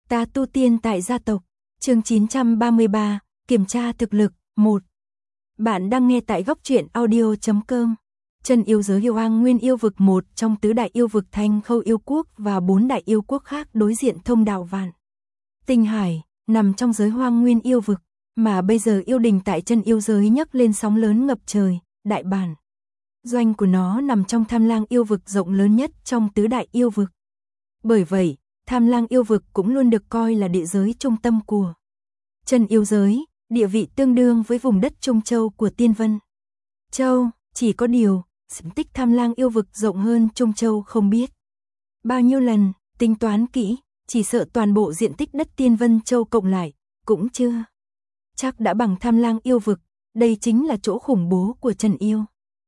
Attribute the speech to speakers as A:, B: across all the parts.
A: Ta tu tiên tại gia tộc, chương 933, kiểm tra thực lực, 1. Bạn đang nghe tại góc truyện audio.com. Chân yêu giới yêu Hoang Nguyên yêu vực, một trong tứ đại yêu vực Thanh Khâu yêu quốc và 4 đại yêu quốc khác đối diện thông đạo vạn Tinh Hải, nằm trong giới Hoang Nguyên yêu vực, mà bây giờ yêu đình tại chân yêu giới nhấc lên sóng lớn ngập trời, đại bản doanh của nó nằm trong Tham Lang yêu vực rộng lớn nhất trong tứ đại yêu vực. Bởi vậy, Tham Lang yêu vực cũng luôn được coi là địa giới trung tâm của chân yêu giới, địa vị tương đương với vùng đất Trung Châu của Tiên Vân Châu, chỉ có điều, diện tích Tham Lang yêu vực rộng hơn Trung Châu không biết bao nhiêu lần, tính toán kỹ, chỉ sợ toàn bộ diện tích đất Tiên Vân Châu cộng lại, cũng chưa chắc đã bằng Tham Lang yêu vực, đây chính là chỗ khủng bố của chân yêu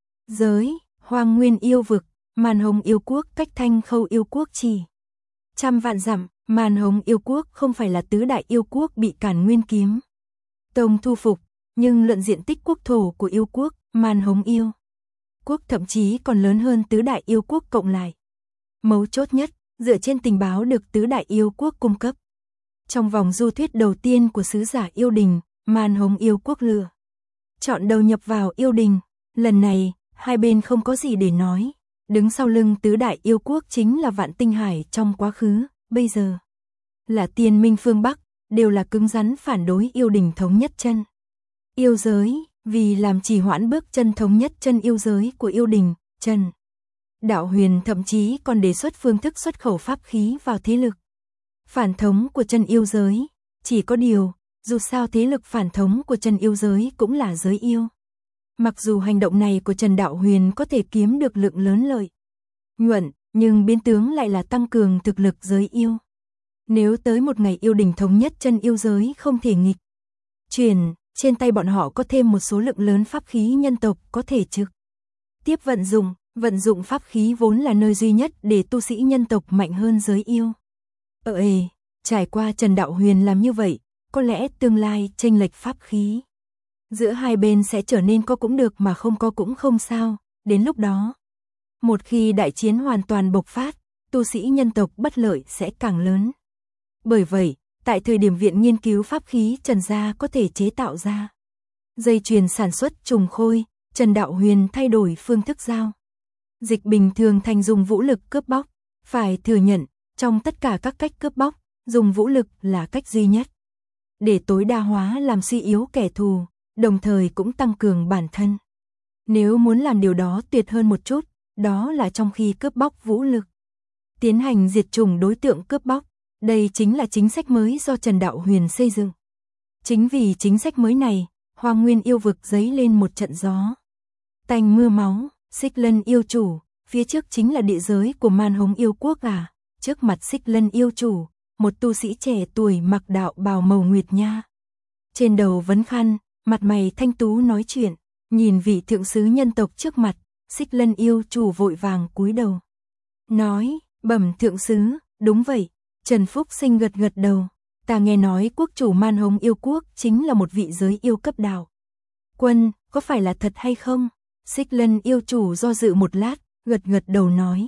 A: giới. Hoang Nguyên yêu vực, Màn Hồng yêu quốc cách Thanh Khâu yêu quốc chỉ trăm vạn dặm. Màn Hồng yêu quốc không phải là tứ đại yêu quốc bị Càn Nguyên Kiếm Tông thu phục, nhưng luận diện tích quốc thổ của yêu quốc, Màn Hồng yêu quốc thậm chí còn lớn hơn tứ đại yêu quốc cộng lại. Mấu chốt nhất, dựa trên tình báo được tứ đại yêu quốc cung cấp, trong vòng du thuyết đầu tiên của sứ giả yêu đình, Màn Hồng yêu quốc lựa chọn đầu nhập vào yêu đình. Lần này, hai bên không có gì để nói. Đứng sau lưng tứ đại yêu quốc chính là Vạn Tinh Hải trong quá khứ, bây giờ là Tiên Minh phương Bắc, đều là cứng rắn phản đối yêu đình thống nhất chân yêu giới, vì làm trì hoãn bước chân thống nhất chân yêu giới của yêu đình. Trần Đạo Huyền thậm chí còn đề xuất phương thức xuất khẩu pháp khí vào thế lực phản thống của chân yêu giới. Chỉ có điều, dù sao thế lực phản thống của chân yêu giới cũng là giới yêu. Mặc dù hành động này của Trần Đạo Huyền có thể kiếm được lượng lớn lợi nhuận, nhưng biến tướng lại là tăng cường thực lực giới yêu. Nếu tới một ngày yêu đình thống nhất chân yêu giới không thể nghịch chuyển, trên tay bọn họ có thêm một số lượng lớn pháp khí nhân tộc có thể trực tiếp vận dụng pháp khí vốn là nơi duy nhất để tu sĩ nhân tộc mạnh hơn giới yêu. Trải qua Trần Đạo Huyền làm như vậy, có lẽ tương lai chênh lệch pháp khí giữa hai bên sẽ trở nên có cũng được mà không có cũng không sao. Đến lúc đó, một khi đại chiến hoàn toàn bộc phát, tu sĩ nhân tộc bất lợi sẽ càng lớn. Bởi vậy, tại thời điểm viện nghiên cứu pháp khí Trần gia có thể chế tạo ra dây chuyền sản xuất trùng khôi, Trần Đạo Huyền thay đổi phương thức giao dịch bình thường thành dùng vũ lực cướp bóc. Phải thừa nhận, trong tất cả các cách cướp bóc, dùng vũ lực là cách duy nhất để tối đa hóa làm suy yếu kẻ thù, đồng thời cũng tăng cường bản thân. Nếu muốn làm điều đó tuyệt hơn một chút, đó là trong khi cướp bóc vũ lực, tiến hành diệt chủng đối tượng cướp bóc. Đây chính là chính sách mới do Trần Đạo Huyền xây dựng. Chính vì chính sách mới này, Hoang Nguyên yêu vực dấy lên một trận gió tanh mưa máu. Xích Lân yêu chủ, phía trước chính là địa giới của Màn Hồng yêu quốc à? Trước mặt Xích Lân yêu chủ, một tu sĩ trẻ tuổi mặc đạo bào màu nguyệt nha, trên đầu vấn khăn, mặt mày thanh tú nói chuyện. Nhìn vị thượng sứ nhân tộc trước mặt, Xích Lân yêu chủ vội vàng cúi đầu nói: bẩm thượng sứ. Đúng vậy. Trần Phúc Sinh gật gật đầu. Ta nghe nói quốc chủ Màn Hồng yêu quốc chính là một vị giới yêu cấp đạo quân, có phải là thật hay không? Xích Lân yêu chủ do dự một lát, gật gật đầu nói: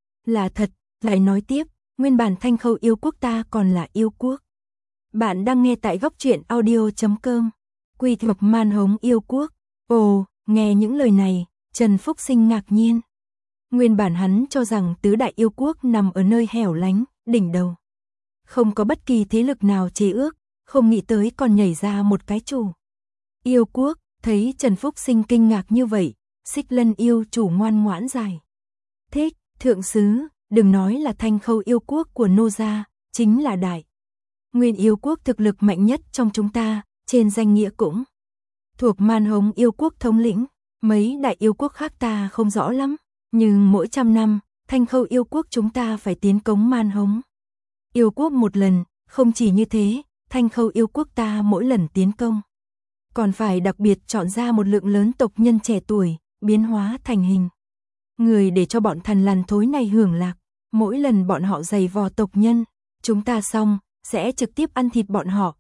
A: là thật. Lại nói tiếp, nguyên bản Thanh Khâu yêu quốc ta còn là yêu quốc. Bạn đang nghe tại góc truyện audio.com. Quy thuộc Màn Hồng yêu quốc. Ồ, nghe những lời này, Trần Phúc Sinh ngạc nhiên. Nguyên bản hắn cho rằng tứ đại yêu quốc nằm ở nơi hẻo lánh, đỉnh đầu, không có bất kỳ thế lực nào chế ước, không nghĩ tới còn nhảy ra một cái chủ yêu quốc. Thấy Trần Phúc Sinh kinh ngạc như vậy, Xích Lân yêu chủ ngoan ngoãn giải thích: thượng sứ, đừng nói là Thanh Khâu yêu quốc của nô gia, chính là đại nguyên yêu quốc thực lực mạnh nhất trong chúng ta, trên danh nghĩa cũng thuộc Màn Hồng yêu quốc thống lĩnh. Mấy đại yêu quốc khác ta không rõ lắm, nhưng mỗi 100 năm, Thanh Khâu yêu quốc chúng ta phải tiến công Màn Hồng yêu quốc một lần. Không chỉ như thế, Thanh Khâu yêu quốc ta mỗi lần tiến công còn phải đặc biệt chọn ra một lượng lớn tộc nhân trẻ tuổi, biến hóa thành hình người để cho bọn thần lằn thối này hưởng lạc. Mỗi lần bọn họ giày vò tộc nhân, chúng ta xong, sẽ trực tiếp ăn thịt bọn họ.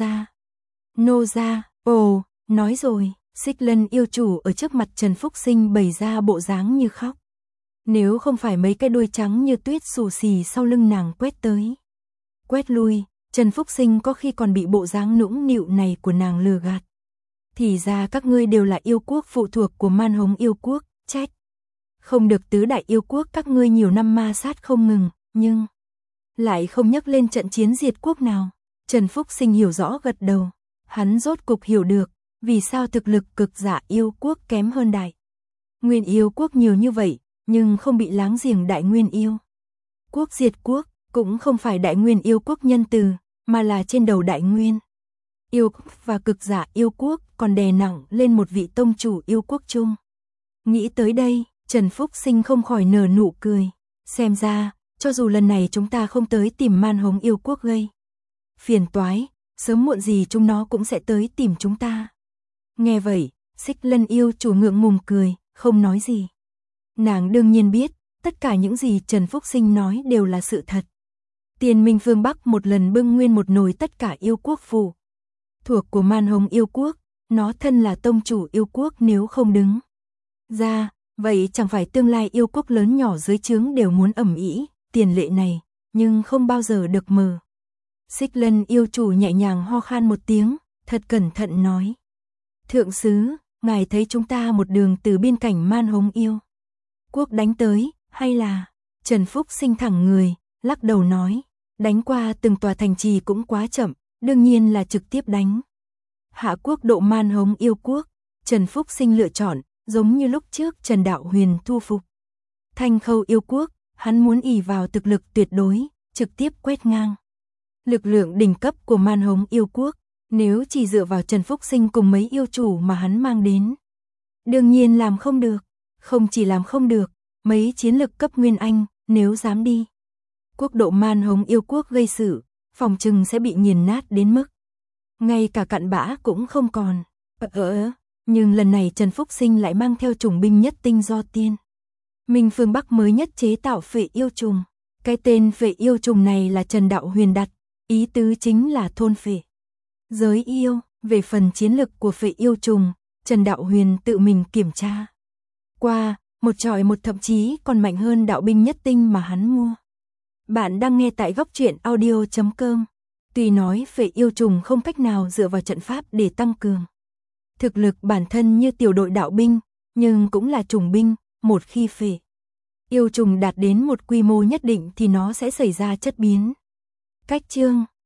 A: Nô gia. Ồ, nói rồi. Xích Lân yêu chủ ở trước mặt Trần Phúc Sinh bày ra bộ dáng như khóc. Nếu không phải mấy cái đuôi trắng như tuyết xù xì sau lưng nàng quét tới quét lui, Trần Phúc Sinh có khi còn bị bộ dáng nũng nịu này của nàng lừa gạt. Thì ra các ngươi đều là yêu quốc phụ thuộc của Man Hống yêu quốc, trách. Không được tứ đại yêu quốc các ngươi nhiều năm ma sát không ngừng, nhưng lại không nhắc lên trận chiến diệt quốc nào. Trần Phúc Sinh hiểu rõ gật đầu. Hắn rốt cục hiểu được, vì sao thực lực cực giả yêu quốc kém hơn đại nguyên yêu quốc nhiều như vậy, nhưng không bị láng giềng đại nguyên yêu quốc diệt quốc, cũng không phải đại nguyên yêu quốc nhân từ, mà là trên đầu đại nguyên yêu quốc và cực giả yêu quốc còn đè nặng lên một vị tông chủ yêu quốc chung. Nghĩ tới đây, Trần Phúc Sinh không khỏi nở nụ cười. Xem ra, cho dù lần này chúng ta không tới tìm Man Hống yêu quốc gây phiền toái, sớm muộn gì chúng nó cũng sẽ tới tìm chúng ta. Nghe vậy, Xích Lân yêu chủ ngượng ngùng cười, không nói gì. Nàng đương nhiên biết, tất cả những gì Trần Phúc Sinh nói đều là sự thật. Tiền Minh phương Bắc một lần bưng nguyên một nồi tất cả yêu quốc phù thuộc của Man Hống yêu quốc, nó thân là tông chủ yêu quốc, nếu không đứng ra, vậy chẳng phải tương lai yêu quốc lớn nhỏ dưới trướng đều muốn ầm ĩ, tiền lệ này, nhưng không bao giờ được mở. Xích Lân yêu chủ nhẹ nhàng ho khan một tiếng, thật cẩn thận nói. Thượng sứ, ngài thấy chúng ta một đường từ biên cảnh Man Hống yêu quốc đánh tới, hay là... Trần Phúc Sinh thẳng người, lắc đầu nói, đánh qua từng tòa thành trì cũng quá chậm, đương nhiên là trực tiếp đánh hạ quốc độ Man Hống yêu quốc. Trần Phúc Sinh lựa chọn, giống như lúc trước Trần Đạo Huyền thu phục Thanh Khâu yêu quốc, hắn muốn ỷ vào thực lực tuyệt đối, trực tiếp quét ngang lực lượng đỉnh cấp của Man Hống yêu quốc. Nếu chỉ dựa vào Trần Phúc Sinh cùng mấy yêu chủ mà hắn mang đến, đương nhiên làm không được. Không chỉ làm không được, mấy chiến lực cấp Nguyên Anh, nếu dám đi quốc độ Man Hống yêu quốc gây sự, phòng trừng sẽ bị nghiền nát đến mức ngay cả cặn bã cũng không còn. Nhưng lần này Trần Phúc Sinh lại mang theo chủng binh nhất tinh do Tiên Minh phương Bắc mới nhất chế tạo phệ yêu trùng. Cái tên phệ yêu trùng này là Trần Đạo Huyền đặt, ý tứ chính là thôn phệ giới yêu. Về phần chiến lực của phệ yêu trùng, Trần Đạo Huyền tự mình kiểm tra qua, một chọi một, thậm chí còn mạnh hơn đạo binh nhất tinh mà hắn mua. Bạn đang nghe tại góc truyện audio.com. Tuy nói phệ yêu trùng không cách nào dựa vào trận pháp để tăng cường thực lực bản thân như tiểu đội đạo binh, nhưng cũng là trùng binh, một khi phệ yêu trùng đạt đến một quy mô nhất định thì nó sẽ xảy ra chất biến. Cách chương